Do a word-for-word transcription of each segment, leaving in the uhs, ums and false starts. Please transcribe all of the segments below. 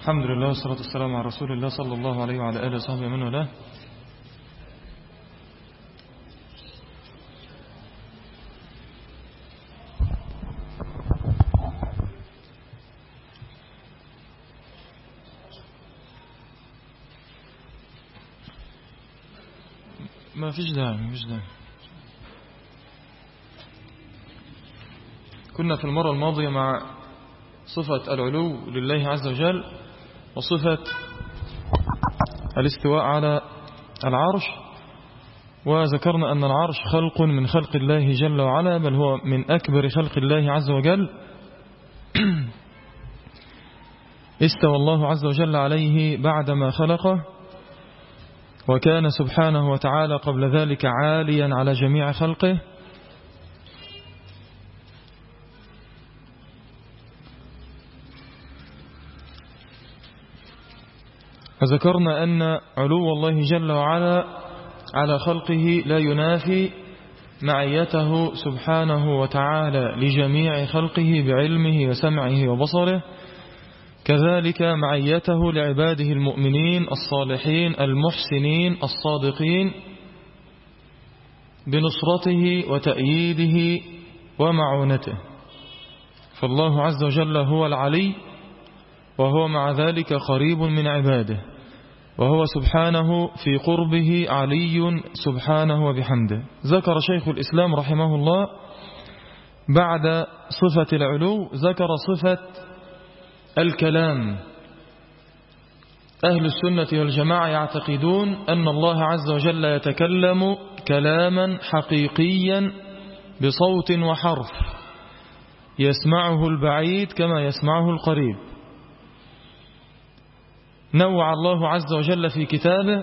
الحمد لله والصلاة والسلام على رسول الله صلى الله عليه وعلى آله وصحبه من والاه. ما فيش داعي ما فيش داعي كنا في المرة الماضية مع صفة العلو لله عز وجل وصفة الاستواء على العرش، وذكرنا أن العرش خلق من خلق الله جل وعلا، بل هو من أكبر خلق الله عز وجل. استوى الله عز وجل عليه بعدما خلقه، وكان سبحانه وتعالى قبل ذلك عاليا على جميع خلقه. فذكرنا أن علو الله جل وعلا على خلقه لا ينافي معيته سبحانه وتعالى لجميع خلقه بعلمه وسمعه وبصره، كذلك معيته لعباده المؤمنين الصالحين المحسنين الصادقين بنصرته وتأييده ومعونته. فالله عز وجل هو العلي، وهو مع ذلك قريب من عباده، وهو سبحانه في قربه علي سبحانه وبحمده. ذكر شيخ الإسلام رحمه الله بعد صفة العلو ذكر صفة الكلام. أهل السنة والجماعة يعتقدون أن الله عز وجل يتكلم كلاما حقيقيا بصوت وحرف يسمعه البعيد كما يسمعه القريب. نوع الله عز وجل في كتابه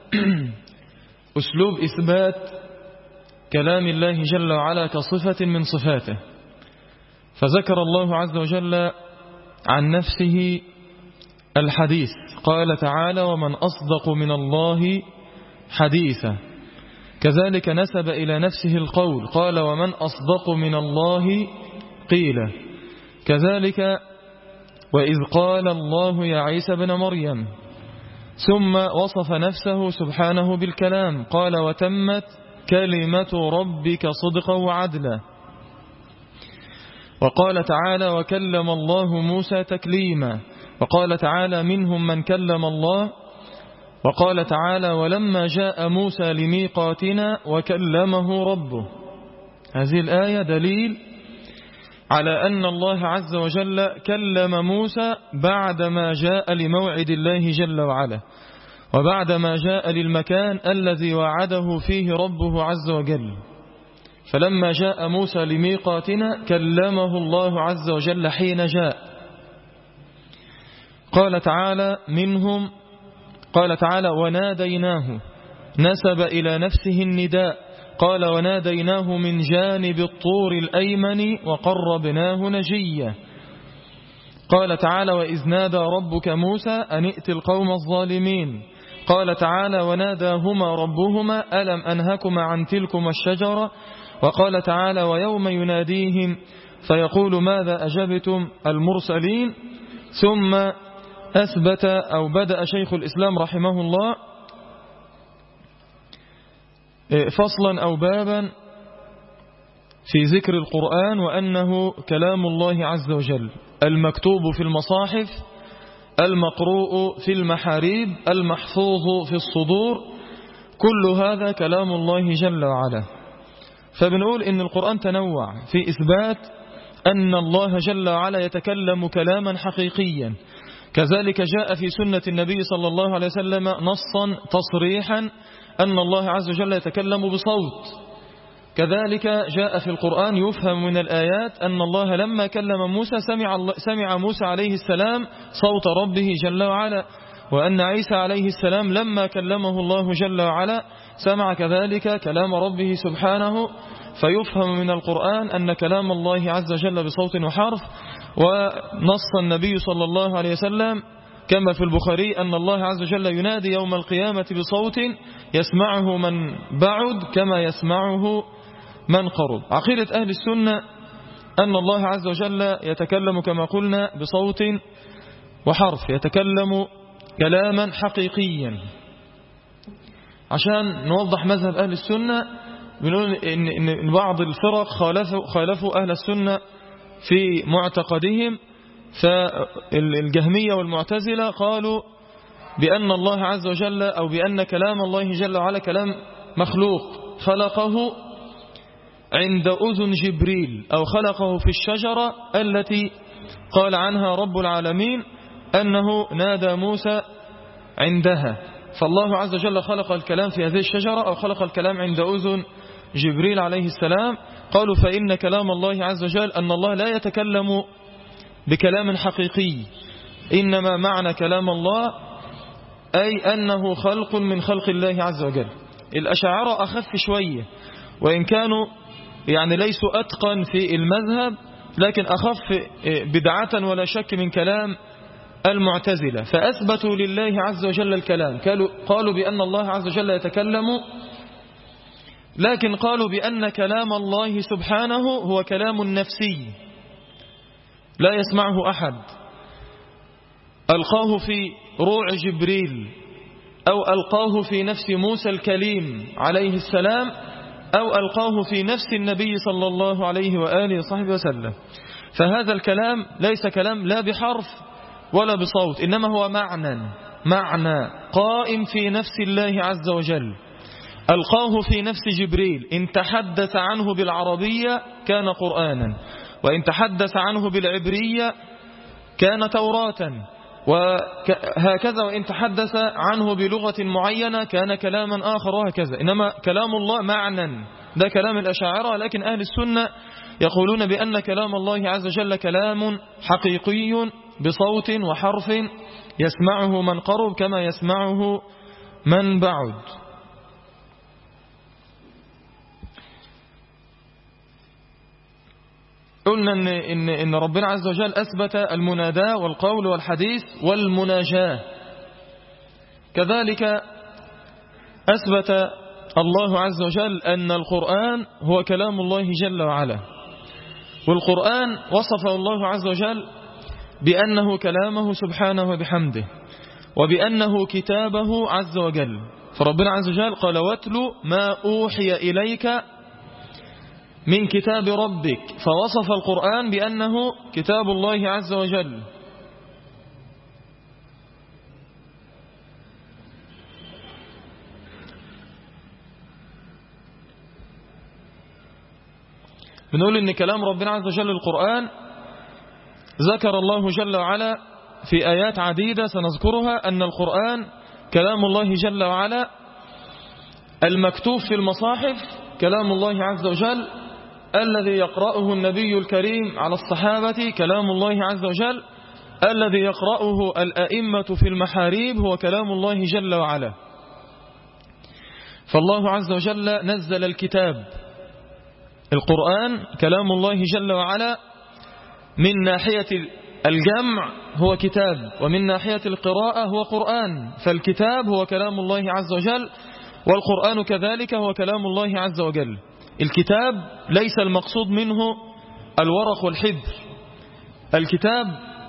أسلوب إثبات كلام الله جل وعلا كصفة من صفاته، فذكر الله عز وجل عن نفسه الحديث، قال تعالى: ومن أصدق من الله حديثا. كذلك نسب إلى نفسه القول، قال: ومن أصدق من الله قيلا. كذلك وإذ قال الله يا عيسى بن مريم. ثم وصف نفسه سبحانه بالكلام، قال: وتمت كلمة ربك صدقا وعدلا. وقال تعالى: وكلم الله موسى تكليما. وقال تعالى: منهم من كلم الله. وقال تعالى: ولما جاء موسى لميقاتنا وكلمه ربه. هذه الآية دليل على أن الله عز وجل كلم موسى بعدما جاء لموعد الله جل وعلا، وبعدما جاء للمكان الذي وعده فيه ربه عز وجل. فلما جاء موسى لميقاتنا كلمه الله عز وجل حين جاء. قال تعالى منهم قال تعالى: وناديناه، نسب إلى نفسه النداء، قال: وناديناه من جانب الطور الأيمن وقربناه نجيا. قال تعالى: وإذ نادى ربك موسى أن ائت القوم الظالمين. قال تعالى: وناداهما ربهما ألم أنهكما عن تلكما الشجرة. وقال تعالى: ويوم يناديهم فيقول ماذا أجبتم المرسلين. ثم أثبت أو بدأ شيخ الإسلام رحمه الله فصلا أو بابا في ذكر القرآن وأنه كلام الله عز وجل، المكتوب في المصاحف، المقروء في المحاريب، المحفوظ في الصدور، كل هذا كلام الله جل وعلا. فبنقول إن القرآن تنوع في إثبات أن الله جل وعلا يتكلم كلاما حقيقيا. كذلك جاء في سنة النبي صلى الله عليه وسلم نصا تصريحا أن الله عز وجل يتكلم بصوت. كذلك جاء في القرآن يفهم من الآيات أن الله لما كلم موسى سمع, سمع موسى عليه السلام صوت ربه جل وعلا، وأن عيسى عليه السلام لما كلمه الله جل وعلا سمع كذلك كلام ربه سبحانه. فيفهم من القرآن أن كلام الله عز وجل بصوت وحرف. ونص النبي صلى الله عليه وسلم كما في البخاري أن الله عز وجل ينادي يوم القيامة بصوت يسمعه من بعد كما يسمعه من قرب. عقيدة أهل السنة أن الله عز وجل يتكلم كما قلنا بصوت وحرف، يتكلم كلاما حقيقيا. عشان نوضح مذهب أهل السنة، بنقول إن, إن بعض الفرق خالفوا, خالفوا أهل السنة في معتقدهم. فالجهمية والمعتزلة قالوا بأن الله عز وجل أو بأن كلام الله جل وعلا كلام مخلوق خلقه عند أذن جبريل، أو خلقه في الشجرة التي قال عنها رب العالمين أنه نادى موسى عندها. فالله عز وجل خلق الكلام في هذه الشجرة أو خلق الكلام عند أذن جبريل عليه السلام. قالوا فإن كلام الله عز وجل أن الله لا يتكلم بكلام حقيقي، إنما معنى كلام الله أي أنه خلق من خلق الله عز وجل. الأشاعرة أخف شوية، وإن كانوا يعني ليسوا أتقن في المذهب، لكن أخف بدعة ولا شك من كلام المعتزلة. فأثبتوا لله عز وجل الكلام، قالوا بأن الله عز وجل يتكلم، لكن قالوا بأن كلام الله سبحانه هو كلام نفسي لا يسمعه أحد، ألقاه في روع جبريل، أو ألقاه في نفس موسى الكليم عليه السلام، أو ألقاه في نفس النبي صلى الله عليه وآله وصحبه وسلم. فهذا الكلام ليس كلام لا بحرف ولا بصوت، إنما هو معنى معنى قائم في نفس الله عز وجل، ألقاه في نفس جبريل. إن تحدث عنه بالعربية كان قرآنا، وإن تحدث عنه بالعبرية كان توراة، وهكذا وإن تحدث عنه بلغة معينة كان كلاما آخر، وهكذا. إنما كلام الله معنى، ده كلام الأشاعرة. لكن أهل السنة يقولون بأن كلام الله عز وجل كلام حقيقي بصوت وحرف يسمعه من قرب كما يسمعه من بعد. قلنا إن, إن, إن ربنا عز وجل أثبت المناداة والقول والحديث والمناجاة، كذلك أثبت الله عز وجل أن القرآن هو كلام الله جل وعلا. والقرآن وصفه الله عز وجل بأنه كلامه سبحانه وبحمده، وبأنه كتابه عز وجل. فربنا عز وجل قال واتل ما أوحي إليك من كتاب ربك، فوصف القرآن بأنه كتاب الله عز وجل. بنقول إن كلام ربنا عز وجل القرآن ذكر الله جل وعلا في آيات عديدة سنذكرها أن القرآن كلام الله جل وعلا، المكتوب في المصاحف كلام الله عز وجل، الذي يقرأه النبي الكريم على الصحابة كلام الله عز وجل، الذي يقرأه الأئمة في المحاريب هو كلام الله جل وعلا. فالله عز وجل نزل الكتاب، القرآن كلام الله جل وعلا، من ناحية الجمع هو كتاب، ومن ناحية القراءة هو قرآن. فالكتاب هو كلام الله عز وجل، والقرآن كذلك هو كلام الله عز وجل. الكتاب ليس المقصود منه الورق والحبر، الكتاب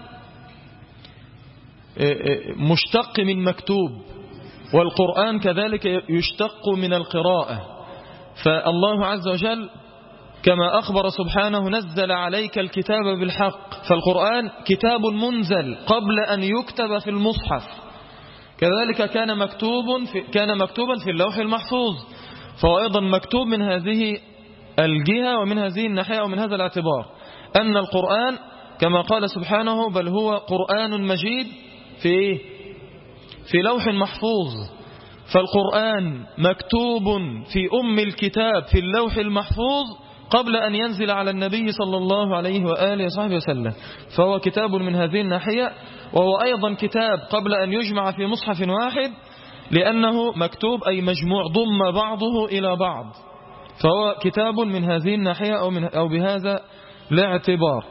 مشتق من مكتوب، والقرآن كذلك يشتق من القراءة. فالله عز وجل كما أخبر سبحانه نزل عليك الكتاب بالحق، فالقرآن كتاب منزل قبل أن يكتب في المصحف، كذلك كان مكتوب في كان مكتوبا في اللوح المحفوظ، فهو أيضا مكتوب من هذه الجهة ومن هذه الناحية ومن هذا الاعتبار، أن القرآن كما قال سبحانه بل هو قرآن مجيد في في لوح محفوظ. فالقرآن مكتوب في أم الكتاب في اللوح المحفوظ قبل أن ينزل على النبي صلى الله عليه وآله وصحبه وسلم، فهو كتاب من هذه الناحية، وهو أيضا كتاب قبل أن يجمع في مصحف واحد، لأنه مكتوب أي مجموع ضم بعضه إلى بعض، فهو كتاب من هذه الناحية أو, من أو بهذا الاعتبار.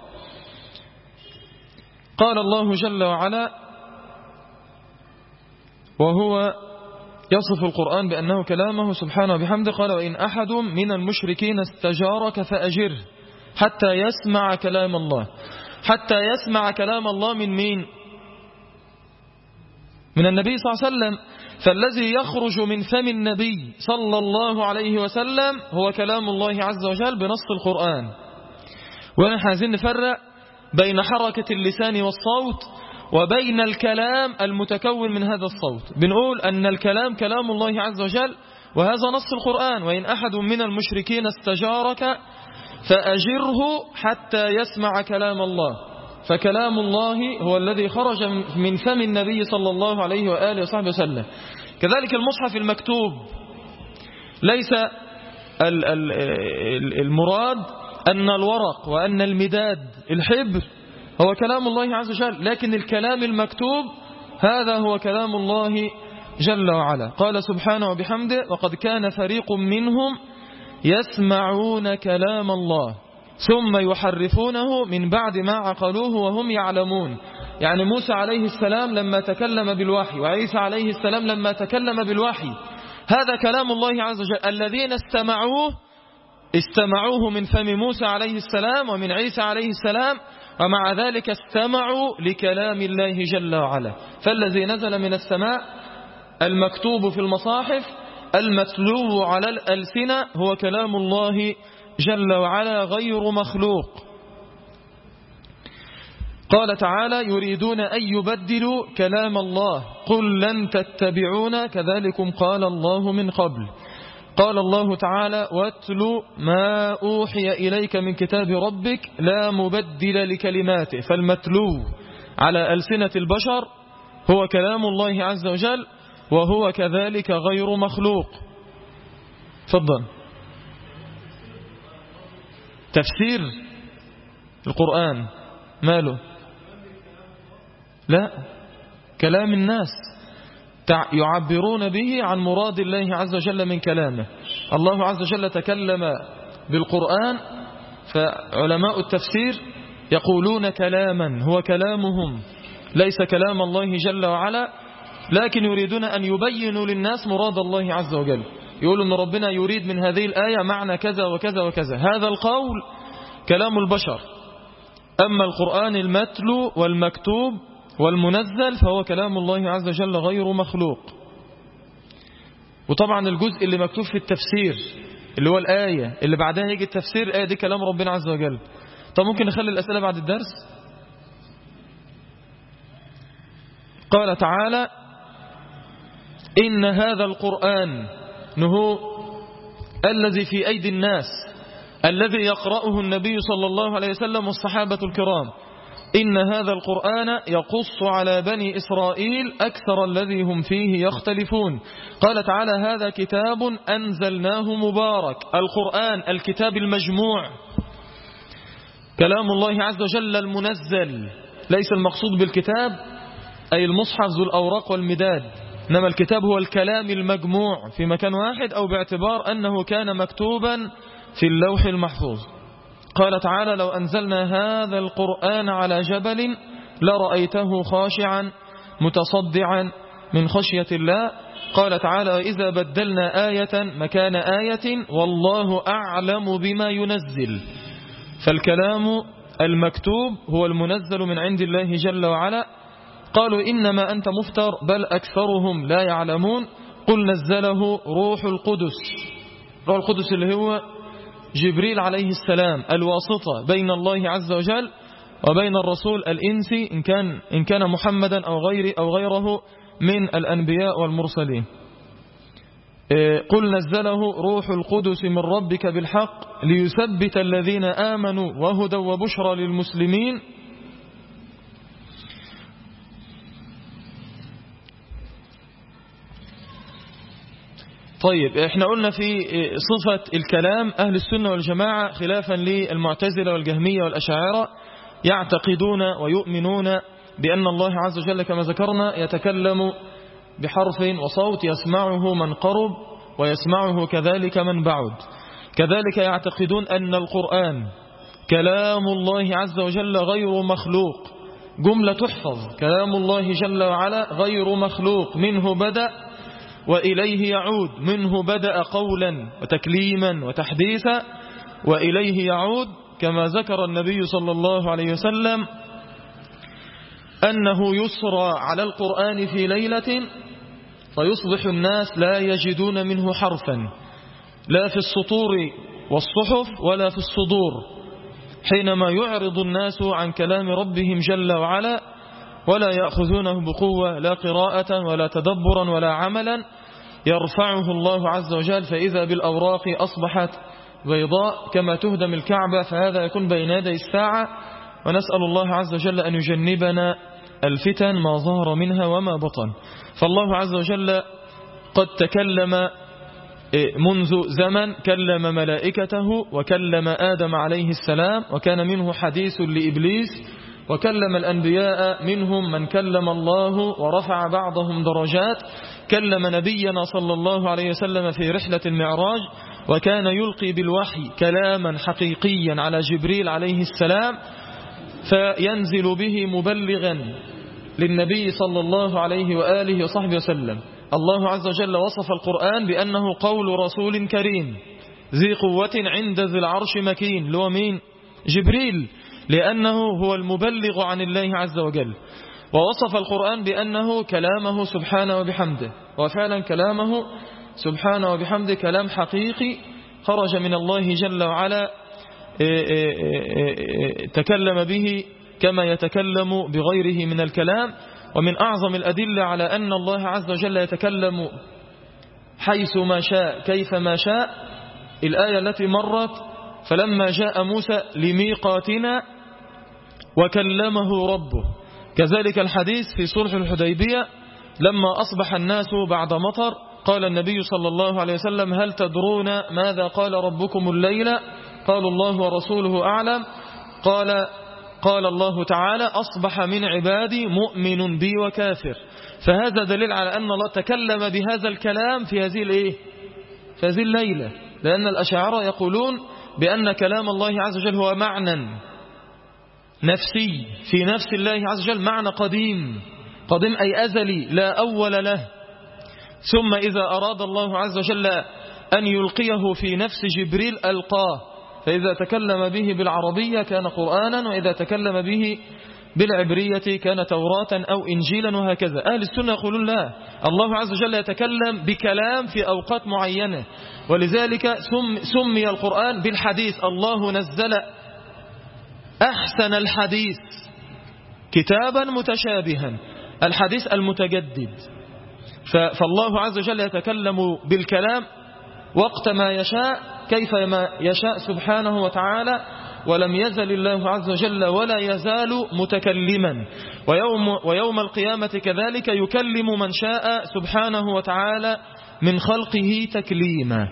قال الله جل وعلا وهو يصف القرآن بأنه كلامه سبحانه وبحمده، قال وإن أحد من المشركين استجارك فأجره حتى يسمع كلام الله. حتى يسمع كلام الله من مين؟ من النبي صلى الله عليه وسلم. فالذي يخرج من فم النبي صلى الله عليه وسلم هو كلام الله عز وجل بنص القرآن. ونحن عايزين نفرق بين حركة اللسان والصوت وبين الكلام المتكون من هذا الصوت. بنقول أن الكلام كلام الله عز وجل وهذا نص القرآن. وإن أحد من المشركين استجارك فأجره حتى يسمع كلام الله. فكلام الله هو الذي خرج من فم النبي صلى الله عليه وآله وصحبه وسلم. كذلك المصحف المكتوب ليس المراد أن الورق وأن المداد الحبر هو كلام الله عز وجل، لكن الكلام المكتوب هذا هو كلام الله جل وعلا. قال سبحانه وبحمده: وقد كان فريق منهم يسمعون كلام الله ثم يحرفونه من بعد ما عقلوه وهم يعلمون. يعني موسى عليه السلام لما تكلم بالوحي وعيسى عليه السلام لما تكلم بالوحي هذا كلام الله عز وجل. الذين استمعوه استمعوه من فم موسى عليه السلام ومن عيسى عليه السلام، ومع ذلك استمعوا لكلام الله جل وعلا. فالذي نزل من السماء المكتوب في المصاحف المتلو على الألسنة هو كلام الله جل وعلا غير مخلوق. قال تعالى: يريدون أن يبدلوا كلام الله قل لن تتبعونا كذلكم قال الله من قبل. قال الله تعالى: واتل ما أوحي إليك من كتاب ربك لا مبدل لكلماته. فالمتلو على ألسنة البشر هو كلام الله عز وجل وهو كذلك غير مخلوق. تفضل. تفسير القرآن ماله؟ لا، كلام الناس يعبرون به عن مراد الله عز وجل من كلامه. الله عز وجل تكلم بالقرآن، فعلماء التفسير يقولون كلاما هو كلامهم ليس كلام الله جل وعلا، لكن يريدون أن يبينوا للناس مراد الله عز وجل. يقولوا أن ربنا يريد من هذه الآية معنى كذا وكذا وكذا. هذا القول كلام البشر. أما القرآن المتلو والمكتوب والمنزل فهو كلام الله عز وجل غير مخلوق. وطبعا الجزء اللي مكتوب في التفسير اللي هو الآية اللي بعدها يجي التفسير، الآية دي كلام ربنا عز وجل. طب ممكن نخلي الأسئلة بعد الدرس؟ قال تعالى: إن هذا القرآن هو الذي في أيدي الناس الذي يقرأه النبي صلى الله عليه وسلم والصحابة الكرام. إن هذا القرآن يقص على بني إسرائيل أكثر الذي هم فيه يختلفون. قال تعالى: هذا كتاب أنزلناه مبارك. القرآن الكتاب المجموع كلام الله عز وجل المنزل. ليس المقصود بالكتاب أي المصحف ذو الأوراق والمداد، إنما الكتاب هو الكلام المجموع في مكان واحد، أو باعتبار أنه كان مكتوبا في اللوح المحفوظ. قال تعالى: لو أنزلنا هذا القرآن على جبل لرأيته خاشعا متصدعا من خشية الله. قال تعالى: إذا بدلنا آية مكان آية والله أعلم بما ينزل. فالكلام المكتوب هو المنزل من عند الله جل وعلا. قالوا: إنما أنت مفتر بل أكثرهم لا يعلمون. قل نزله روح القدس. روح القدس اللي هو جبريل عليه السلام، الواسطة بين الله عز وجل وبين الرسول الإنسي إن كان, إن كان محمدا أو, غير أو غيره من الأنبياء والمرسلين. قل نزله روح القدس من ربك بالحق ليثبت الذين آمنوا وهدى وبشرى للمسلمين. طيب، احنا قلنا في صفة الكلام أهل السنة والجماعة خلافا للمعتزلة والجهمية والأشاعرة يعتقدون ويؤمنون بأن الله عز وجل كما ذكرنا يتكلم بحرف وصوت يسمعه من قرب ويسمعه كذلك من بعد. كذلك يعتقدون أن القرآن كلام الله عز وجل غير مخلوق، جملة تحفظ، كلام الله جل وعلا غير مخلوق، منه بدأ وإليه يعود، منه بدأ قولا وتكليما وتحديثا وإليه يعود، كما ذكر النبي صلى الله عليه وسلم أنه يسرى على القرآن في ليلة فيصبح الناس لا يجدون منه حرفا لا في السطور والصحف ولا في الصدور، حينما يعرض الناس عن كلام ربهم جل وعلا ولا يأخذونه بقوة لا قراءة ولا تدبرا ولا عملا، يرفعه الله عز وجل فإذا بالأوراق أصبحت بيضاء كما تهدم الكعبة، فهذا يكون بين يدي الساعة. ونسأل الله عز وجل أن يجنبنا الفتن ما ظهر منها وما بطن. فالله عز وجل قد تكلم منذ زمن، كلم ملائكته وكلم آدم عليه السلام، وكان منه حديث لإبليس، وكلم الأنبياء منهم من كلم الله ورفع بعضهم درجات، كلم نبينا صلى الله عليه وسلم في رحلة المعراج، وكان يلقي بالوحي كلاما حقيقيا على جبريل عليه السلام فينزل به مبلغا للنبي صلى الله عليه وآله وصحبه وسلم. الله عز وجل وصف القرآن بأنه قول رسول كريم ذي قوة عند ذي العرش مكين، لو مين؟ جبريل، لأنه هو المبلغ عن الله عز وجل. ووصف القرآن بأنه كلامه سبحانه وبحمده، وفعلا كلامه سبحانه وبحمده كلام حقيقي خرج من الله جل وعلا، تكلم به كما يتكلم بغيره من الكلام. ومن أعظم الأدلة على أن الله عز وجل يتكلم حيث ما شاء كيف ما شاء الآية التي مرت: فلما جاء موسى لميقاتنا وكلمه ربه. كذلك الحديث في صلح الحديبية لما أصبح الناس بعد مطر قال النبي صلى الله عليه وسلم: هل تدرون ماذا قال ربكم الليلة؟ قالوا: الله ورسوله أعلم. قال قال الله تعالى: أصبح من عبادي مؤمن بي وكافر. فهذا دليل على أن الله تكلم بهذا الكلام في هذه الايه في هذه الليلة، لأن الأشاعرة يقولون بأن كلام الله عز وجل هو معنى نفسي في نفس الله عز وجل، معنى قديم قديم أي أزلي لا أول له، ثم إذا أراد الله عز وجل أن يلقيه في نفس جبريل ألقاه، فإذا تكلم به بالعربية كان قرآنا، وإذا تكلم به بالعبرية كان توراة أو إنجيلا، وهكذا. أهل السنة يقولون لا، الله عز وجل يتكلم بكلام في أوقات معينة، ولذلك سمي القرآن بالحديث. الله نزل أحسن الحديث كتابا متشابها، الحديث المتجدد. فالله عز وجل يتكلم بالكلام وقت ما يشاء كيف ما يشاء سبحانه وتعالى، ولم يزل الله عز وجل ولا يزال متكلما. ويوم, ويوم القيامة كذلك يكلم من شاء سبحانه وتعالى من خلقه تكليما.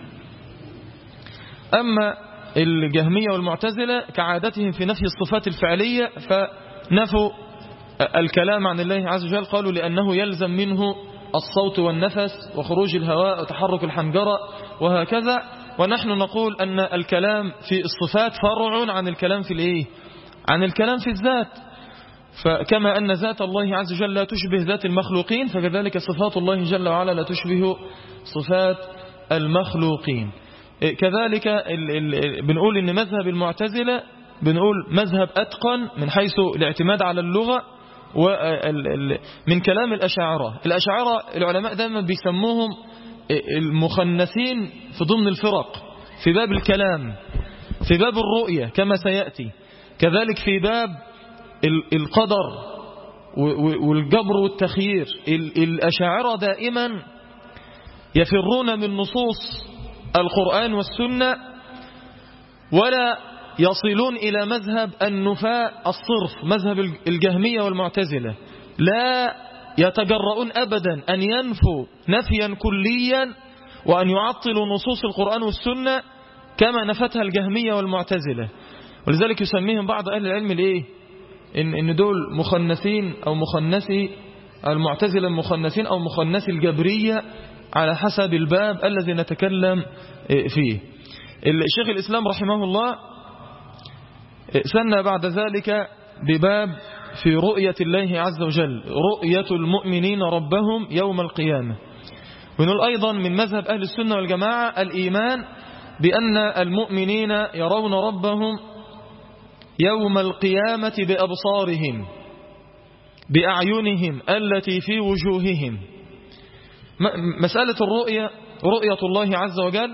أما الجهمية والمعتزلة كعادتهم في نفي الصفات الفعلية فنفوا الكلام عن الله عز وجل، قالوا لأنه يلزم منه الصوت والنفس وخروج الهواء وتحرك الحنجرة وهكذا. ونحن نقول أن الكلام في الصفات فرع عن الكلام في الإيه؟ عن الكلام في الذات. فكما أن ذات الله عز وجل لا تشبه ذات المخلوقين، فكذلك صفات الله جل وعلا لا تشبه صفات المخلوقين. كذلك ال ال بنقول إن مذهب المعتزلة بنقول مذهب أتقن من حيث الاعتماد على اللغة ومن كلام الأشاعرة. الأشاعرة العلماء دائما بيسموهم المخنثين في ضمن الفرق، في باب الكلام، في باب الرؤية كما سيأتي، كذلك في باب القدر والجبر والتخيير. الأشاعرة دائما يفرون من نصوص القرآن والسنة ولا يصلون إلى مذهب النفاة الصرف، مذهب الجهمية والمعتزلة. لا يتجرؤون أبدا أن ينفوا نفيا كليا وأن يعطلوا نصوص القرآن والسنة كما نفتها الجهمية والمعتزلة. ولذلك يسميهم بعض أهل العلم الإيه؟ إن, إن دول مخنثين أو مخنثي المعتزلة المخنثين أو مخنثي الجبرية على حسب الباب الذي نتكلم فيه. الشيخ الإسلام رحمه الله سنى بعد ذلك بباب في رؤية الله عز وجل، رؤية المؤمنين ربهم يوم القيامة. ونقول أيضا من مذهب أهل السنة والجماعة الإيمان بأن المؤمنين يرون ربهم يوم القيامة بأبصارهم، بأعينهم التي في وجوههم. مسألة الرؤية، رؤية الله عز وجل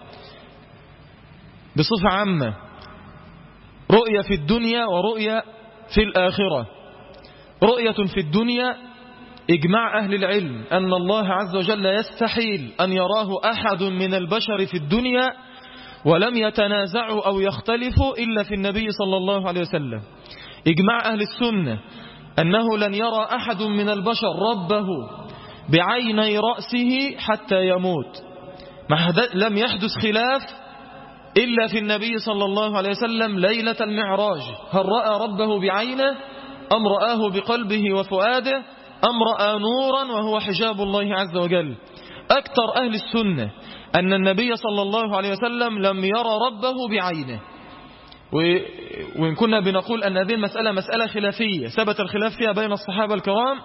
بصفة عامة، رؤية في الدنيا ورؤية في الآخرة. رؤية في الدنيا إجماع أهل العلم أن الله عز وجل يستحيل أن يراه أحد من البشر في الدنيا، ولم يتنازعوا أو يختلفوا إلا في النبي صلى الله عليه وسلم. إجماع أهل السنة أنه لن يرى أحد من البشر ربه بعيني رأسه حتى يموت. لم يحدث خلاف إلا في النبي صلى الله عليه وسلم ليلة المعراج، هل رأى ربه بعينه أم رآه بقلبه وفؤاده أم رأى نورا وهو حجاب الله عز وجل. أكثر أهل السنة أن النبي صلى الله عليه وسلم لم يرى ربه بعينه، وإن كنا بنقول أن هذه المسألة مسألة خلافية ثبت الخلاف فيها بين الصحابة الكرام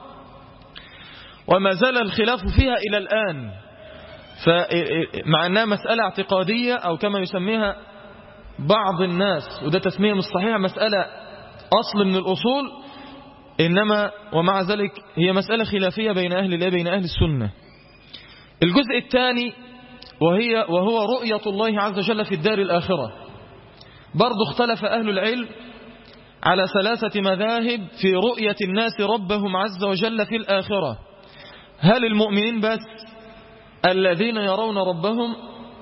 وما زال الخلاف فيها إلى الآن، فمع أنها مسألة اعتقادية أو كما يسميها بعض الناس، وده تسمية مش صحيحة، مسألة أصل من الأصول، إنما ومع ذلك هي مسألة خلافية بين أهل الله بين أهل السنة. الجزء الثاني وهي وهو رؤية الله عز وجل في الدار الآخرة. برضو اختلف أهل العلم على ثلاثة مذاهب في رؤية الناس ربهم عز وجل في الآخرة. هل المؤمنين بس الذين يرون ربهم،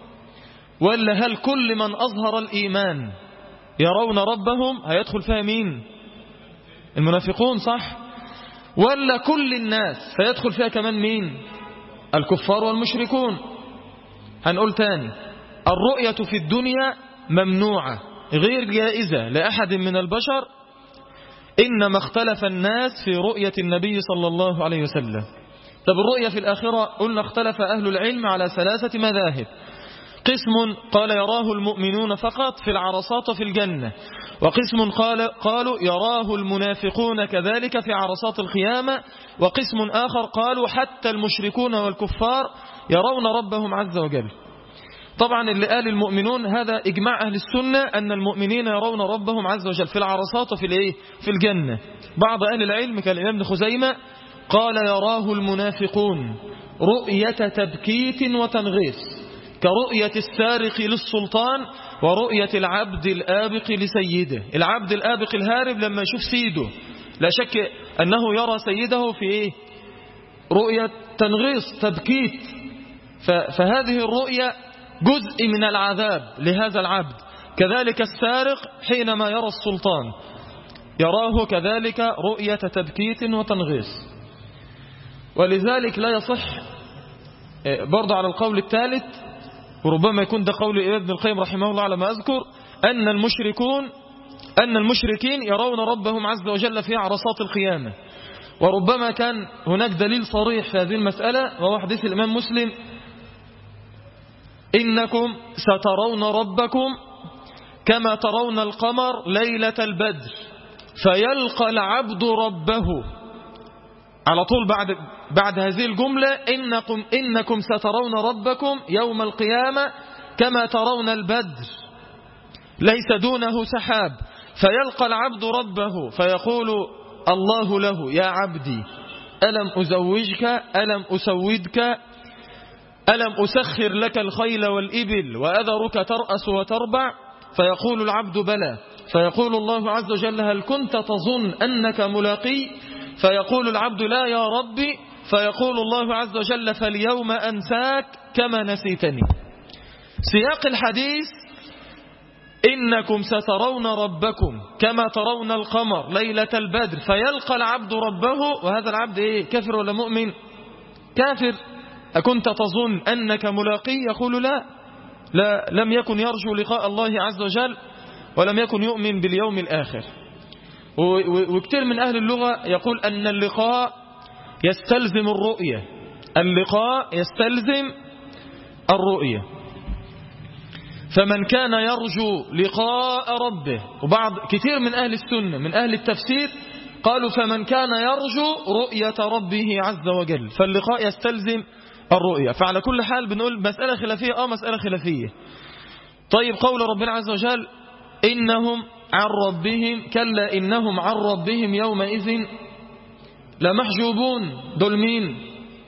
ولا هل كل من أظهر الإيمان يرون ربهم؟ هيدخل فيها مين؟ المنافقون، صح؟ ولا كل الناس فيدخل فيها كمان مين؟ الكفار والمشركون. هنقول تاني، الرؤية في الدنيا ممنوعة غير جائزة لأحد من البشر، إنما اختلف الناس في رؤية النبي صلى الله عليه وسلم. طب الرؤية في الآخرة قلنا اختلف أهل العلم على ثلاثة مذاهب. قسم قال يراه المؤمنون فقط في العرصات في الجنة، وقسم قال قالوا يراه المنافقون كذلك في عرصات القيامة، وقسم آخر قالوا حتى المشركون والكفار يرون ربهم عز وجل. طبعا اللي قال المؤمنون هذا إجماع أهل السنة أن المؤمنين يرون ربهم عز وجل في العرصات وفي الإيه؟ في الجنة. بعض أهل العلم كالإمام ابن خزيمة قال يراه المنافقون رؤية تبكيت وتنغيص، كرؤية السارق للسلطان ورؤية العبد الآبق لسيده. العبد الآبق الهارب لما يشوف سيده لا شك أنه يرى سيده في إيه؟ رؤية تنغيص تبكيت. فهذه الرؤية جزء من العذاب لهذا العبد. كذلك السارق حينما يرى السلطان يراه كذلك رؤية تبكيت وتنغيص. ولذلك لا يصح برضه على القول الثالث، وربما يكون ده قول ابن القيم رحمه الله على ما أذكر، أن المشركون أن المشركين يرون ربهم عز وجل في عرصات القيامة. وربما كان هناك دليل صريح في هذه المسألة، وهو حديث الإمام مسلم: إنكم سترون ربكم كما ترون القمر ليلة البدر فيلقى العبد ربه. على طول بعد بعد هذه الجملة إنكم, إنكم سترون ربكم يوم القيامة كما ترون البدر ليس دونه سحاب، فيلقى العبد ربه فيقول الله له: يا عبدي ألم أزوجك ألم أسودك ألم أسخر لك الخيل والإبل وأذرك ترأس وتربع؟ فيقول العبد: بلى. فيقول الله عز وجل: هل كنت تظن أنك ملاقي؟ فيقول العبد: لا يا ربي. فيقول الله عز وجل: فاليوم أنساك كما نسيتني. سياق الحديث: إنكم سترون ربكم كما ترون القمر ليلة البدر فيلقى العبد ربه. وهذا العبد إيه؟ كافر ولا مؤمن؟ كافر. أكنت تظن أنك ملاقي؟ يقول: لا لا لم يكن يرجو لقاء الله عز وجل ولم يكن يؤمن باليوم الآخر. وكثير من أهل اللغة يقول أن اللقاء يستلزم الرؤية. اللقاء يستلزم الرؤية. فمن كان يرجو لقاء ربه، وبعض كثير من أهل السنة من أهل التفسير قالوا فمن كان يرجو رؤية ربه عز وجل، فاللقاء يستلزم الرؤية. فعلى كل حال بنقول مسألة خلافية آه مسألة خلافية. طيب قول ربنا عز وجل: إنهم عن ربهم كلا إنهم عن ربهم يومئذ لا محجوبون، دول مين؟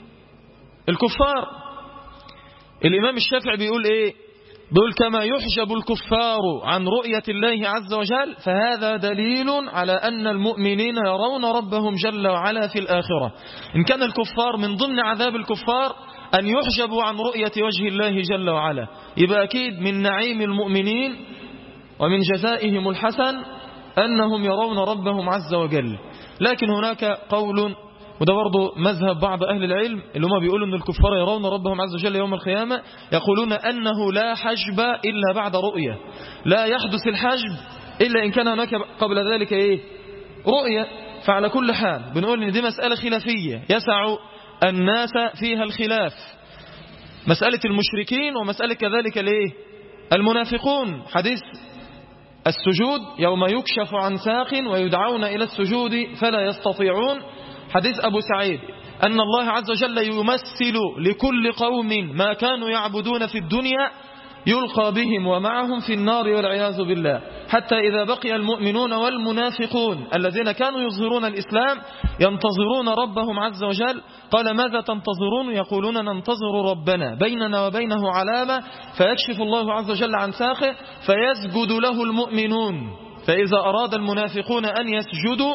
الكفار. الإمام الشافعي بيقول إيه؟ دول كما يحجب الكفار عن رؤية الله عز وجل، فهذا دليل على أن المؤمنين يرون ربهم جل وعلا في الآخرة. إن كان الكفار من ضمن عذاب الكفار أن يحجبوا عن رؤية وجه الله جل وعلا، يبقى أكيد من نعيم المؤمنين ومن جزائهم الحسن أنهم يرون ربهم عز وجل. لكن هناك قول، وده برضه مذهب بعض أهل العلم اللي هم بيقولوا أن الكفار يرون ربهم عز وجل يوم القيامة، يقولون أنه لا حجب إلا بعد رؤية، لا يحدث الحجب إلا إن كان هناك قبل ذلك إيه؟ رؤية. فعلى كل حال بنقول أن دي مسألة خلافية يسع الناس فيها الخلاف، مسألة المشركين ومسألة كذلك الإيه؟ المنافقون. حديث السجود يوم يكشف عن ساق ويدعون إلى السجود فلا يستطيعون، حديث أبو سعيد أن الله عز وجل يمثل لكل قوم ما كانوا يعبدون في الدنيا يلقى بهم ومعهم في النار والعياذ بالله، حتى إذا بقي المؤمنون والمنافقون الذين كانوا يظهرون الإسلام ينتظرون ربهم عز وجل، قال ماذا تنتظرون؟ يقولون ننتظر ربنا بيننا وبينه علامة، فيكشف الله عز وجل عن ساقه فيسجد له المؤمنون، فإذا أراد المنافقون أن يسجدوا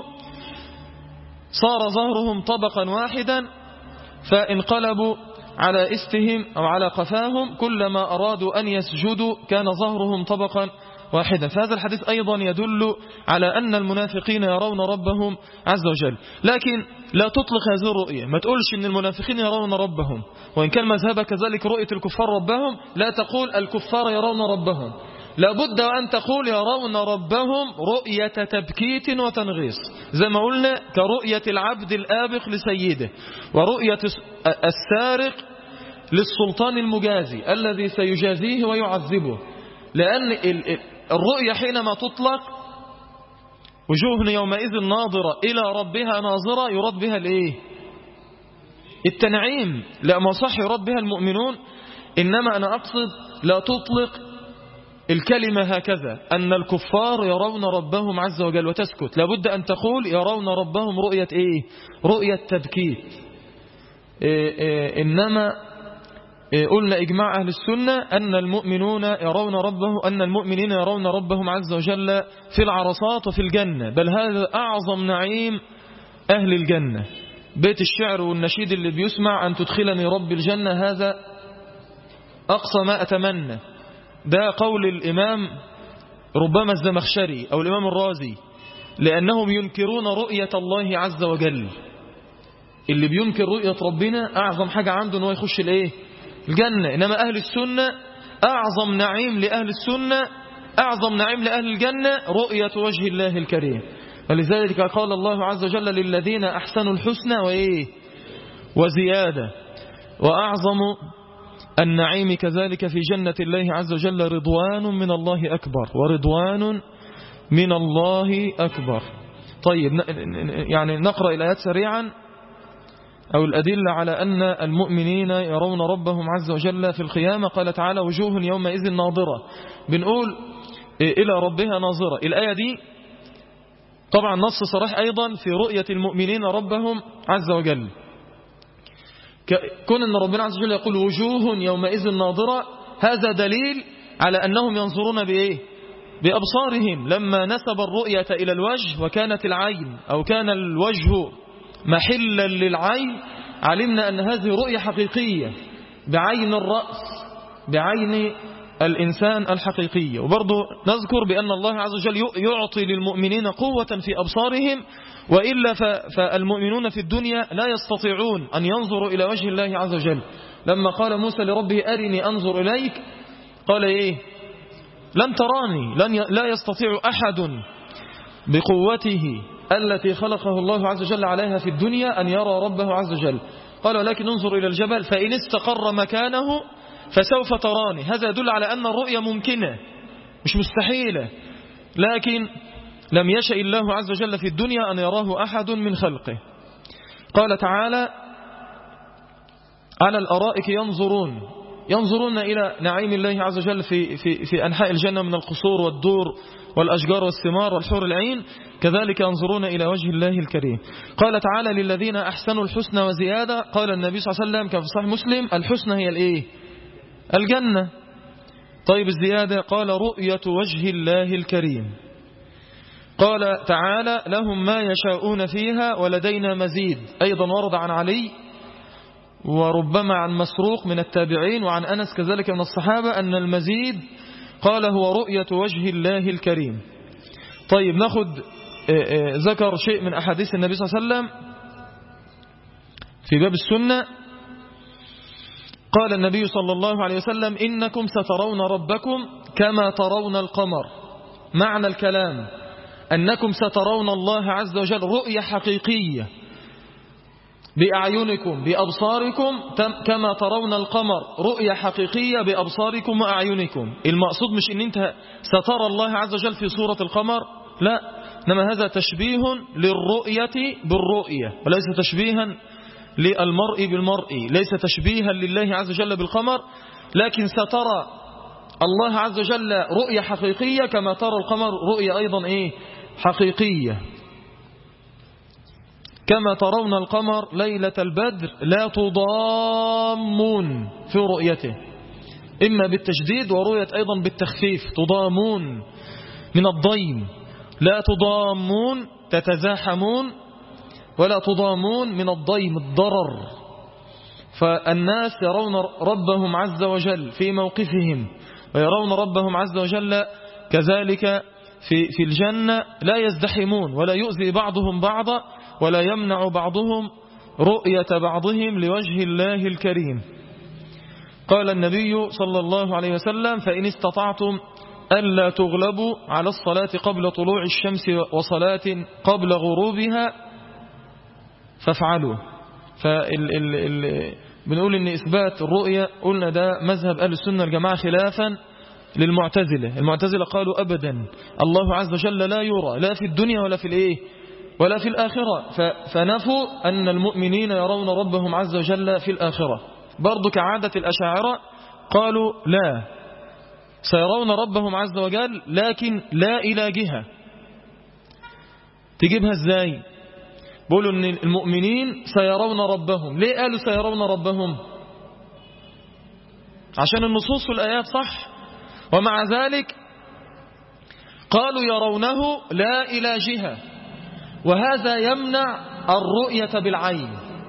صار ظهرهم طبقا واحدا، فانقلبوا على استهم أو على قفاهم، كلما أرادوا أن يسجدوا كان ظهرهم طبقا واحدا. فهذا الحديث أيضا يدل على أن المنافقين يرون ربهم عز وجل. لكن لا تطلق هذه الرؤية، ما تقولش أن المنافقين يرون ربهم، وإن كان مذهبك كذلك رؤية الكفار ربهم، لا تقول الكفار يرون ربهم، لابد أن تقول يرون ربهم رؤية تبكيت وتنغيص، زي ما قلنا كرؤية العبد الآبق لسيده، ورؤية السارق للسلطان المجازي الذي سيجازيه ويعذبه. لأن الرؤية حينما تطلق وجوه يومئذ ناظرة إلى ربها ناظرة يراد بها الإيه؟ التنعيم، لا ما صح يراد بها المؤمنون، إنما أنا أقصد لا تطلق الكلمة هكذا أن الكفار يرون ربهم عز وجل وتسكت، لابد أن تقول يرون ربهم رؤية إيه؟ رؤية تبكيت. إيه إيه إنما إيه قلنا إجماع أهل السنة أن المؤمنون يرون ربهم، أن المؤمنين يرون ربهم عز وجل في العرصات وفي الجنة، بل هذا أعظم نعيم أهل الجنة. بيت الشعر والنشيد اللي بيسمع أن تدخلني رب الجنة هذا أقصى ما أتمنى، ده قول الإمام ربما الزمخشري أو الإمام الرازي، لأنهم ينكرون رؤية الله عز وجل. اللي بينكر رؤية ربنا أعظم حاجة عنده أنه يخش الإيه؟ الجنة. إنما أهل السنة أعظم نعيم لأهل السنة، أعظم نعيم لأهل الجنة رؤية وجه الله الكريم. ولذلك قال الله عز وجل للذين أحسنوا الحسنى وإيه؟ وزيادة. وأعظم النعيم كذلك في جنة الله عز وجل رضوان من الله أكبر، ورضوان من الله أكبر. طيب يعني نقرأ الآيات سريعا أو الأدلة على أن المؤمنين يرون ربهم عز وجل في القيامة. قال تعالى وجوه يومئذ ناظرة، بنقول إلى ربها ناظرة. الآية دي طبعا نص صريح أيضا في رؤية المؤمنين ربهم عز وجل، كون أن ربنا عز وجل يقول وجوه يومئذ ناظرة، هذا دليل على أنهم ينظرون بإيه؟ بأبصارهم. لما نسب الرؤية إلى الوجه وكانت العين أو كان الوجه محلا للعين، علمنا أن هذه رؤية حقيقية بعين الرأس، بعين الإنسان الحقيقية. وبرضو نذكر بأن الله عز وجل يعطي للمؤمنين قوة في أبصارهم، وإلا فالمؤمنون في الدنيا لا يستطيعون أن ينظروا إلى وجه الله عز وجل. لما قال موسى لربه أرني أنظر إليك، قال إيه؟ لن تراني، لن لا يستطيع أحد بقوته التي خلقه الله عز وجل عليها في الدنيا أن يرى ربه عز وجل. قال ولكن انظر إلى الجبل فإن استقر مكانه فسوف تراني. هذا يدل على أن الرؤية ممكنة مش مستحيلة، لكن لم يشأ الله عز وجل في الدنيا أن يراه أحد من خلقه. قال تعالى على الأرائك ينظرون، ينظرون إلى نعيم الله عز وجل في, في, في أنحاء الجنة من القصور والدور والأشجار والثمار والحور العين، كذلك ينظرون إلى وجه الله الكريم. قال تعالى للذين أحسنوا الحسنى وزيادة. قال النبي صلى الله عليه وسلم كما في صحيح مسلم الحسنى هي الإيه؟ الجنة. طيب الزيادة؟ قال رؤية وجه الله الكريم. قال تعالى لهم ما يشاءون فيها ولدينا مزيد. أيضا ورد عن علي وربما عن مسروق من التابعين وعن أنس كذلك من الصحابة أن المزيد قال هو رؤية وجه الله الكريم. طيب ناخد ذكر شيء من أحاديث النبي صلى الله عليه وسلم في باب السنة. قال النبي صلى الله عليه وسلم إنكم سترون ربكم كما ترون القمر. معنى الكلام أنكم سترون الله عز وجل رؤية حقيقية بأعينكم بأبصاركم كما ترون القمر رؤية حقيقية بأبصاركم وأعينكم. المقصود مش إن أنت سترى الله عز وجل في صورة القمر، لا، إنما هذا تشبيه للرؤية بالرؤية وليس تشبيها للمرء بالمرء، ليس تشبيها لله عز وجل بالقمر، لكن سترى الله عز وجل رؤية حقيقية كما ترى القمر رؤية أيضا إيه حقيقية. كما ترون القمر ليلة البدر لا تضامون في رؤيته، إما بالتشديد ورؤية أيضا بالتخفيف، تضامون من الضيم، لا تضامون تتزاحمون ولا تضامون من الضيم الضرر. فالناس يرون ربهم عز وجل في موقفهم ويرون ربهم عز وجل كذلك في, في الجنة، لا يزدحمون ولا يؤذي بعضهم بعضا ولا يمنع بعضهم رؤية بعضهم لوجه الله الكريم. قال النبي صلى الله عليه وسلم فإن استطعتم ألا تغلبوا على الصلاة قبل طلوع الشمس وصلاة قبل غروبها فافعلوا. فال ال ال بنقول إن إثبات الرؤية قلنا ده مذهب أهل السنة الجماعة خلافا للمعتزلة. المعتزلة قالوا أبدا الله عز وجل لا يرى لا في الدنيا ولا في الإيه ولا في الآخرة، فنفوا أن المؤمنين يرون ربهم عز وجل في الآخرة. برضو كعادة الأشاعرة قالوا لا، سيرون ربهم عز وجل لكن لا إلى جهة. تجيبها ازاي؟ بيقولوا ان المؤمنين سيرون ربهم. ليه قالوا سيرون ربهم؟ عشان النصوص والآيات صح، ومع ذلك قالوا يرونه لا إلى جهة، وهذا يمنع الرؤية بالعين.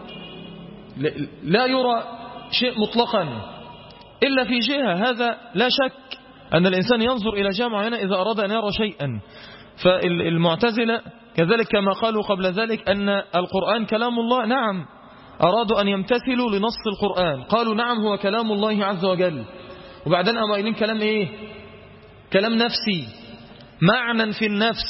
لا يرى شيء مطلقا إلا في جهة، هذا لا شك أن الإنسان ينظر إلى جهة معينة إذا أراد أن يرى شيئا. فالمعتزلة كذلك كما قالوا قبل ذلك أن القرآن كلام الله، نعم، أرادوا أن يمتثلوا لنص القرآن، قالوا نعم هو كلام الله عز وجل، وبعدين أما قايلين كلام إيه؟ كلام نفسي، معنى في النفس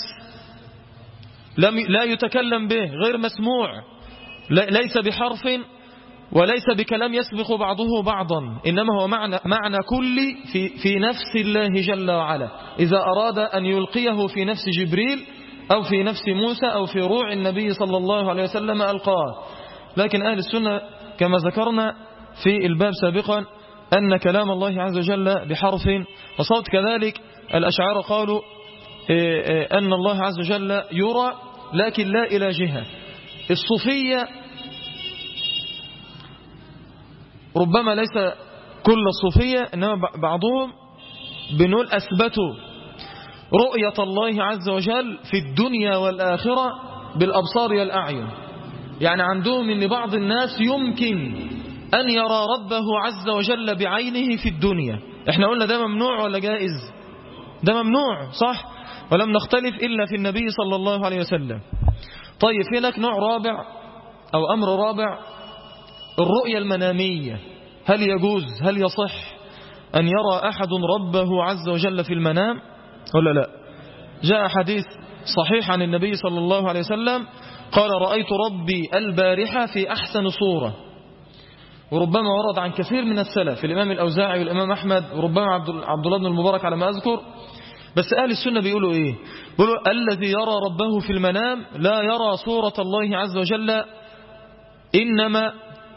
لا يتكلم به، غير مسموع، ليس بحرف وليس بكلام يسبق بعضه بعضا، إنما هو معنى, معنى كلي في, في نفس الله جل وعلا. إذا أراد أن يلقيه في نفس جبريل أو في نفس موسى أو في روع النبي صلى الله عليه وسلم ألقاه. لكن أهل السنة كما ذكرنا في الباب سابقا أن كلام الله عز وجل بحرف وصوت. كذلك الأشاعرة قالوا أن الله عز وجل يرى لكن لا إلى جهة. الصوفية ربما ليس كل الصوفية إنما بعضهم بنقول أثبتوا رؤية الله عز وجل في الدنيا والآخرة بالأبصار والأعين. يعني عندهم إن بعض الناس يمكن أن يرى ربه عز وجل بعينه في الدنيا. احنا قلنا ده ممنوع ولا جائز؟ ده ممنوع صح، ولم نختلف إلا في النبي صلى الله عليه وسلم. طيب في لك نوع رابع أو أمر رابع، الرؤية المنامية. هل يجوز هل يصح أن يرى أحد ربه عز وجل في المنام ولا لا؟ جاء حديث صحيح عن النبي صلى الله عليه وسلم قال رأيت ربي البارحة في أحسن صورة. وربما ورد عن كثير من السلف، الإمام الأوزاعي والإمام أحمد وربما عبد الله بن المبارك على ما أذكر. بس أهل السنة بيقولوا إيه؟ بيقولوا الذي يرى ربه في المنام لا يرى صورة الله عز وجل، إنما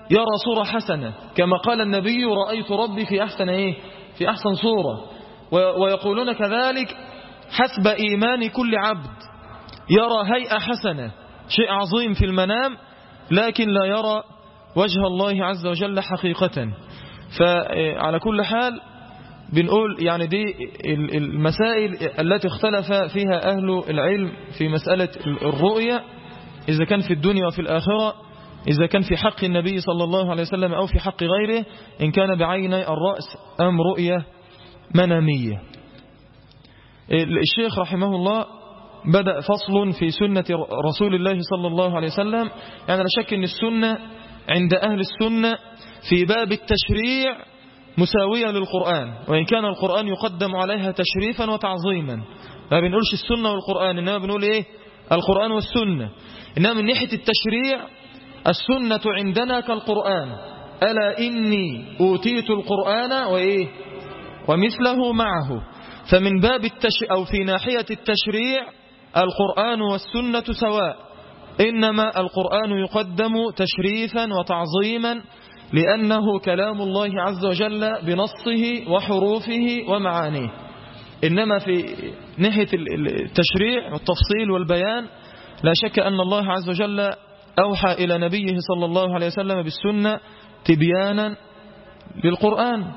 يرى صورة حسنة، كما قال النبي رأيت ربي في أحسن إيه؟ في أحسن صورة. ويقولون كذلك حسب إيمان كل عبد يرى هيئة حسنة، شيء عظيم في المنام، لكن لا يرى وجه الله عز وجل حقيقة. فعلى كل حال بنقول يعني دي المسائل التي اختلف فيها أهل العلم في مسألة الرؤية، إذا كان في الدنيا وفي الآخرة، إذا كان في حق النبي صلى الله عليه وسلم أو في حق غيره، إن كان بعيني الرأس أم رؤية منامية. الشيخ رحمه الله بدأ فصل في سنة رسول الله صلى الله عليه وسلم. يعني لا شك أن السنة عند أهل السنة في باب التشريع مساوية للقرآن، وإن كان القرآن يقدم عليها تشريفا وتعظيما. ما بنقولش السنة والقرآن، إنما بنقول إيه؟ القرآن والسنة. إنما من ناحية التشريع السنة عندنا كالقرآن، ألا إني أوتيت القرآن وإيه؟ ومثله معه. فمن باب التش... أو في ناحية التشريع القرآن والسنة سواء، إنما القرآن يقدم تشريفا وتعظيما لأنه كلام الله عز وجل بنصه وحروفه ومعانيه. إنما في ناحية التشريع والتفصيل والبيان لا شك أن الله عز وجل أوحى إلى نبيه صلى الله عليه وسلم بالسنة تبيانا للقرآن،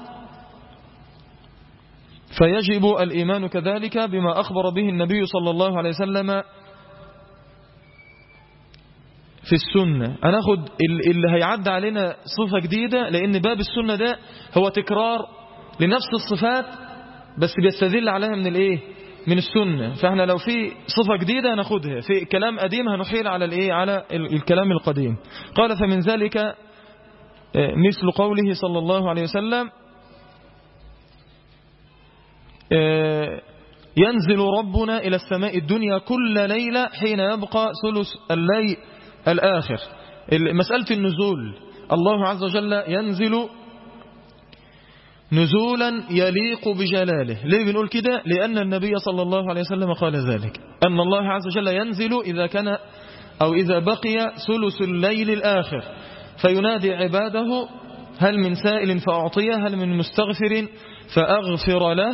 فيجب الإيمان كذلك بما أخبر به النبي صلى الله عليه وسلم في السنة. هناخد اللي هيعد علينا صفة جديدة، لأن باب السنة ده هو تكرار لنفس الصفات بس بيستدل عليها من الإيه؟ من السنة. فاحنا لو في صفة جديدة هناخدها، في كلام قديم هنحيل على الإيه؟ على الكلام القديم. قال فمن ذلك مثل قوله صلى الله عليه وسلم ينزل ربنا إلى السماء الدنيا كل ليلة حين يبقى ثلث الليل الآخر. مسألة النزول، الله عز وجل ينزل نزولا يليق بجلاله. ليه بنقول كده؟ لأن النبي صلى الله عليه وسلم قال ذلك، أن الله عز وجل ينزل إذا كان أو إذا بقي ثلث الليل الآخر فينادي عباده هل من سائل فأعطيه، هل من مستغفر فأغفر له.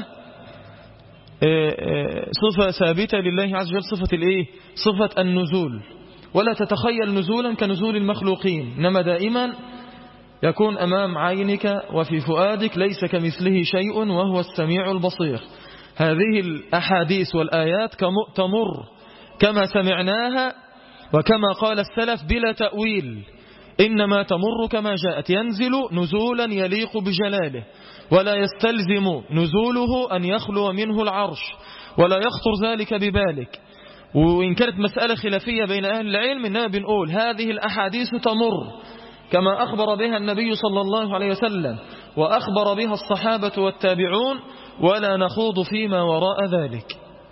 صفة ثابتة لله عز وجل، صفة الإيه؟ صفة النزول. ولا تتخيل نزولا كنزول المخلوقين، إنما دائما يكون أمام عينك وفي فؤادك، ليس كمثله شيء وهو السميع البصير. هذه الأحاديث والآيات تمر كما سمعناها وكما قال السلف بلا تأويل، إنما تمر كما جاءت. ينزل نزولا يليق بجلاله، ولا يستلزم نزوله أن يخلو منه العرش، ولا يخطر ذلك ببالك. وإن كانت مسألة خلافية بين أهل العلم، إننا بنقول هذه الأحاديث تمر كما أخبر بها النبي صلى الله عليه وسلم وأخبر بها الصحابة والتابعون، ولا نخوض فيما وراء ذلك.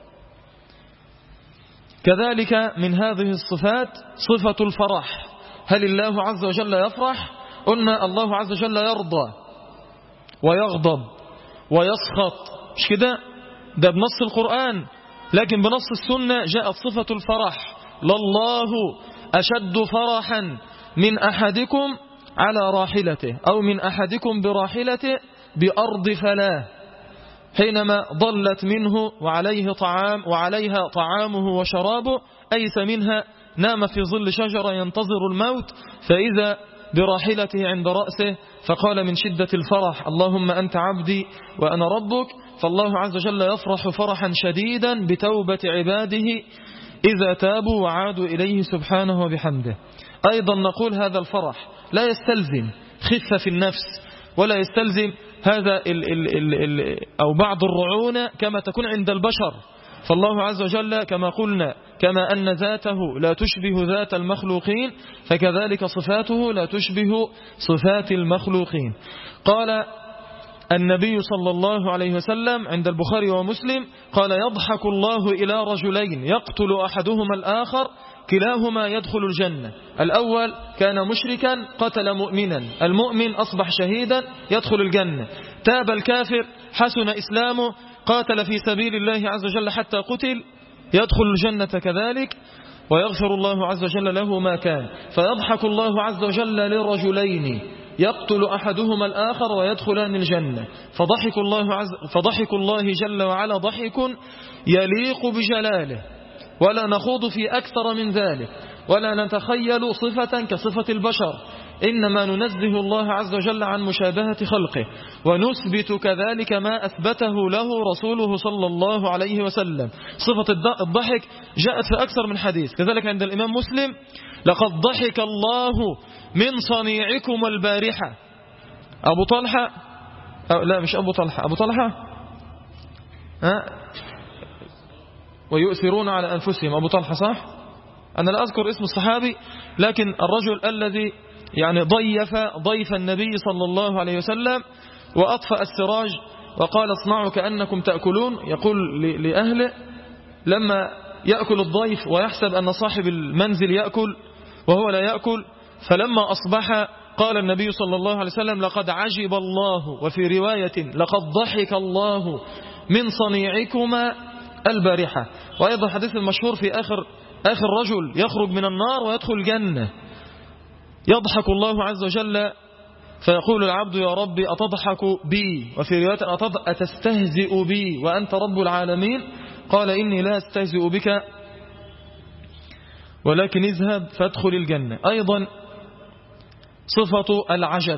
كذلك من هذه الصفات صفة الفرح. هل الله عز وجل يفرح؟ قلنا الله عز وجل يرضى ويغضب ويسخط، مش كده؟ ده بنص القرآن. لكن بنص السنة جاءت صفة الفرح. لله أشد فرحا من أحدكم على راحلته أو من أحدكم براحلته بأرض فلاه، حينما ضلت منه وعليه طعام وعليها طعامه وشرابه، أيس منها نام في ظل شجرة ينتظر الموت، فإذا براحلته عند رأسه فقال من شدة الفرح اللهم أنت عبدي وأنا ربك. فالله عز وجل يفرح فرحا شديدا بتوبة عباده إذا تابوا وعادوا إليه سبحانه وبحمده. أيضا نقول هذا الفرح لا يستلزم خفة في النفس، ولا يستلزم هذا ال ال ال ال أو بعض الرعونة كما تكون عند البشر. فالله عز وجل كما قلنا كما أن ذاته لا تشبه ذات المخلوقين، فكذلك صفاته لا تشبه صفات المخلوقين. قال النبي صلى الله عليه وسلم عند البخاري ومسلم قال يضحك الله إلى رجلين يقتل أحدهما الآخر كلاهما يدخل الجنة. الأول كان مشركا قتل مؤمنا، المؤمن أصبح شهيدا يدخل الجنة. تاب الكافر حسن إسلامه قاتل في سبيل الله عز وجل حتى قتل يدخل الجنة كذلك. ويغفر الله عز وجل له ما كان. فيضحك الله عز وجل لرجلين يقتل أحدهما الآخر ويدخلان الجنة، فضحك الله, عز فضحك الله جل وعلا ضحك يليق بجلاله، ولا نخوض في أكثر من ذلك ولا نتخيل صفة كصفة البشر، إنما ننزه الله عز وجل عن مشابهة خلقه، ونثبت كذلك ما أثبته له رسوله صلى الله عليه وسلم. صفة الضحك جاءت في أكثر من حديث، كذلك عند الإمام مسلم: لقد ضحك الله من صنيعكم البارحة. أبو طلحة أو لا مش أبو طلحة أبو طلحة ها ويؤثرون على أنفسهم، أبو طلحة صح؟ أنا لا أذكر اسم الصحابي، لكن الرجل الذي يعني ضيف ضيف النبي صلى الله عليه وسلم وأطفأ السراج وقال اصنعوا كأنكم تأكلون، يقول لأهله لما يأكل الضيف ويحسب أن صاحب المنزل يأكل وهو لا يأكل، فلما أصبح قال النبي صلى الله عليه وسلم: لقد عجب الله، وفي رواية: لقد ضحك الله من صنيعكما البارحة. وأيضا حديث المشهور في آخر آخر رجل يخرج من النار ويدخل الجنة، يضحك الله عز وجل فيقول العبد: يا ربي أتضحك بي، وفي رواية: أتستهزئ بي وأنت رب العالمين؟ قال: إني لا أستهزئ بك ولكن اذهب فادخل الجنة. أيضا صفة العجب،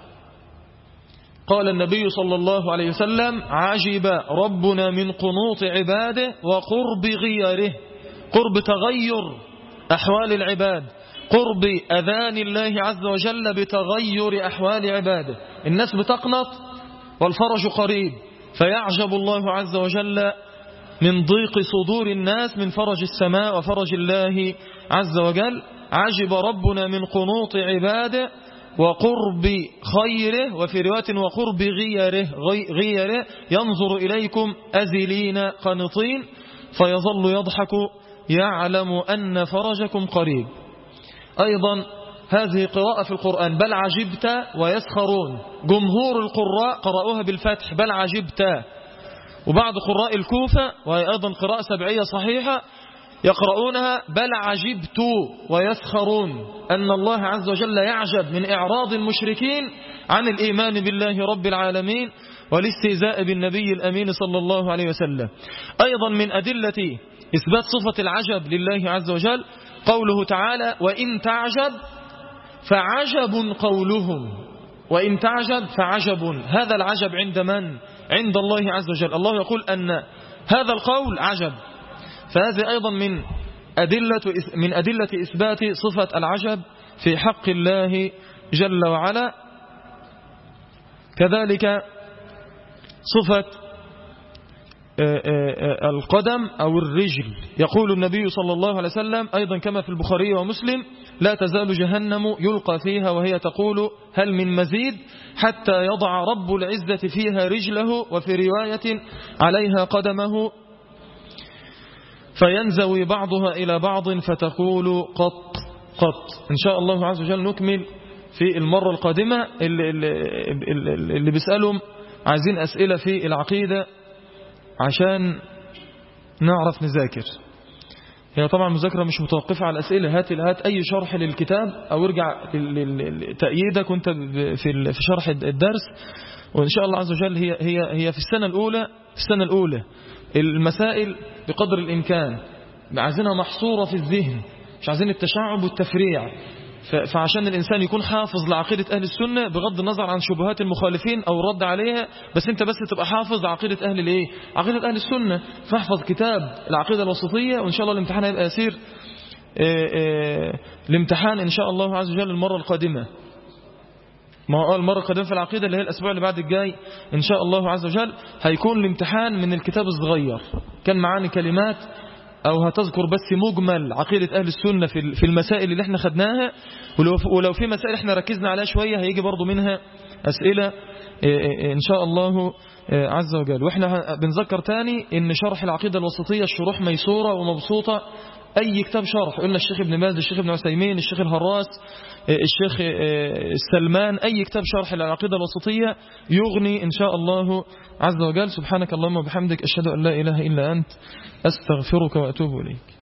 قال النبي صلى الله عليه وسلم: عجب ربنا من قنوط عباده وقرب غيره، قرب تغير أحوال العباد، قرب أذان الله عز وجل بتغير أحوال عباده. الناس بتقنط والفرج قريب، فيعجب الله عز وجل من ضيق صدور الناس من فرج السماء وفرج الله عز وجل. عجب ربنا من قنوط عباده وقرب خيره، وفي رواية: وقرب غيره غيره ينظر إليكم أزلين قنطين فيظل يضحك يعلم أن فرجكم قريب. أيضا هذه قراءة في القرآن: بل عجبت ويسخرون، جمهور القراء قرأوها بالفتح بل عجبت، وبعض قراء الكوفة وهي أيضا قراءة سبعية صحيحة يقرؤونها بل عجبت ويسخرون، أن الله عز وجل يعجب من إعراض المشركين عن الإيمان بالله رب العالمين والاستهزاء بالنبي الأمين صلى الله عليه وسلم. أيضا من أدلة إثبات صفة العجب لله عز وجل قوله تعالى: وإن تعجب فعجب قولهم، وإن تعجب فعجب. هذا العجب عند من؟ عند الله عز وجل. الله يقول أن هذا القول عجب، فهذه أيضا من أدلة من أدلة إثبات صفة العجب في حق الله جل وعلا. كذلك صفة القدم أو الرجل، يقول النبي صلى الله عليه وسلم أيضا كما في البخاري ومسلم: لا تزال جهنم يلقى فيها وهي تقول هل من مزيد، حتى يضع رب العزة فيها رجله، وفي رواية: عليها قدمه، فينزوي بعضها إلى بعض فتقول قط قط. إن شاء الله عز وجل نكمل في المرة القادمة. اللي, اللي, اللي بيسألهم عايزين أسئلة في العقيدة عشان نعرف نذاكر، هي طبعا المذاكرة مش متوقفة على الأسئلة. هات هات أي شرح للكتاب أو ارجع تأييدك وانت في شرح الدرس، وإن شاء الله عز وجل هي هي هي في السنة الأولى في السنة الأولى المسائل بقدر الإمكان عايزينها محصورة في الذهن، مش عايزين التشعب والتفريع. فعشان الإنسان يكون حافظ لعقيدة أهل السنة بغض النظر عن شبهات المخالفين أو الرد عليها، بس أنت بس تبقى حافظ عقيدة أهل الإيه؟ عقيدة أهل السنة. فاحفظ كتاب العقيدة الوسطية، وإن شاء الله الامتحان هيبقى يسير. الامتحان إن شاء الله عز وجل المرة القادمة، ما هو المرة القادمة في العقيدة اللي هي الأسبوع اللي بعد الجاي إن شاء الله عز وجل هيكون الامتحان من الكتاب الصغير. كان معاني كلمات أو هتذكر بس مجمل عقيدة أهل السنة في المسائل اللي احنا خدناها، ولو في مسائل احنا ركزنا عليها شوية هيجي برضو منها أسئلة إن شاء الله عز وجل. واحنا بنذكر تاني إن شرح العقيدة الوسطية الشروح ميسورة ومبسوطة. أي كتاب شرح، قلنا الشيخ ابن باز، الشيخ ابن عثيمين، الشيخ الهراس، الشيخ السلمان، أي كتاب شرح العقيدة الوسطية يغني إن شاء الله عز وجل. سبحانك اللهم وبحمدك، أشهد أن لا إله إلا أنت، أستغفرك وأتوب إليك.